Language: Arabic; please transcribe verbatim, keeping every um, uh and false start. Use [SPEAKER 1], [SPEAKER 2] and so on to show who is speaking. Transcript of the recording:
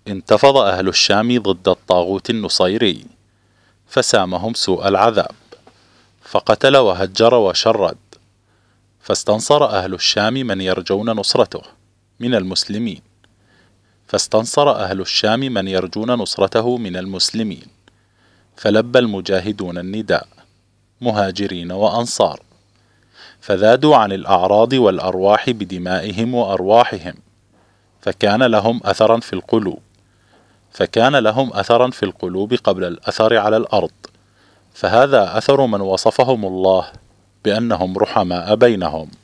[SPEAKER 1] انتفض أهل الشام ضد الطاغوت النصيري، فسامهم سوء العذاب، فقتل وهجر وشرد، فاستنصر أهل الشام من يرجون نصرته من المسلمين فاستنصر أهل الشام من يرجون نصرته من المسلمين فلبى المجاهدون النداء مهاجرين وأنصار، فذادوا عن الأعراض والأرواح بدمائهم وأرواحهم، فكان لهم أثرا في القلوب فكان لهم أثرا في القلوب قبل الأثر على الأرض، فهذا أثر من وصفهم الله بأنهم رحماء بينهم.